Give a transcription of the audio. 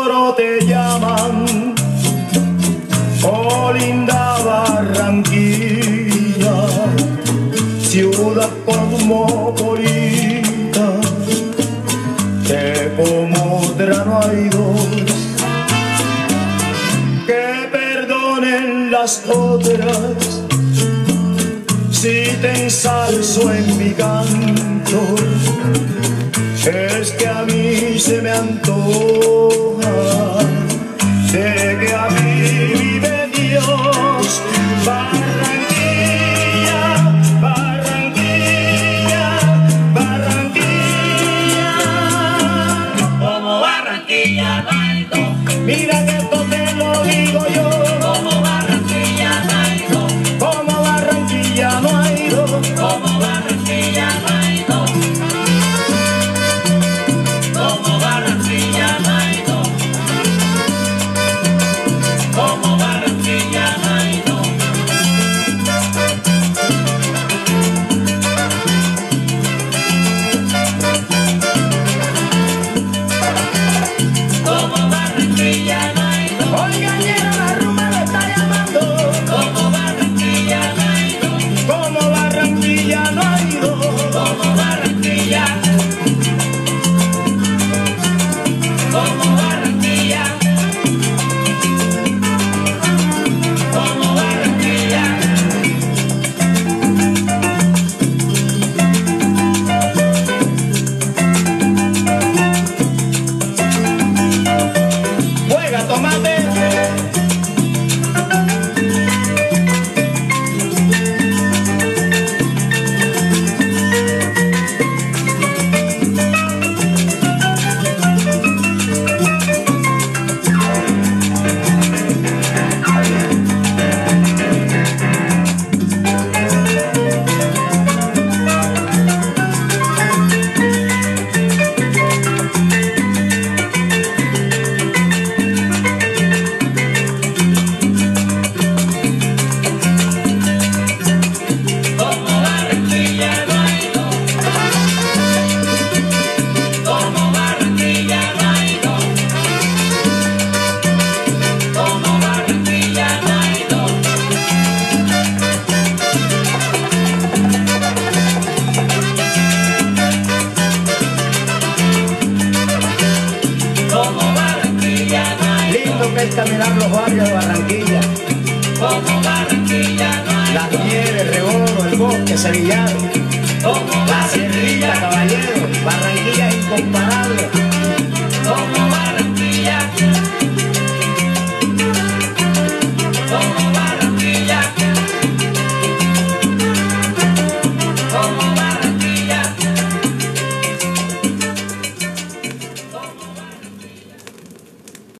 coro te llaman, oh linda Barranquilla, ciudad cosmopolita, que como otra no hay dos, que perdonen las otras si te ensalzo en mi canto. Es que a mí se me antoja de que a mí vive Dios. Barranquilla, Barranquilla, Barranquilla. Como Barranquilla no hay dos. Mira que esto te lo digo yo. Como Barranquilla no hay dos. Como Barranquilla no hay dos. Como Barranquilla no hay dos. Como Barranquilla no hay dos. Como Barranquilla no hay dos. Como Barranquilla no hay dos. Oiga, ñero, la rumba lo está llamando. Como Barranquilla no hay dos. Como Barranquilla no hay dos. Como Barranquilla. Como Barranquilla. Como Barranquilla. Juega, tomate. Como Barranquilla no hay dos. Como Barranquilla no hay dos. Como Barranquilla no hay dos. Como Barranquilla no hay dos. Lindo que es caminar los barrios de Barranquilla. Como Barranquilla no hay Las dos. Nieves, Rebolo, el Bosque, Sevillano, Como la Sierrita, Barranquilla. Caballero. Barranquilla es incomparable. Como Barranquilla. Como Barranquilla.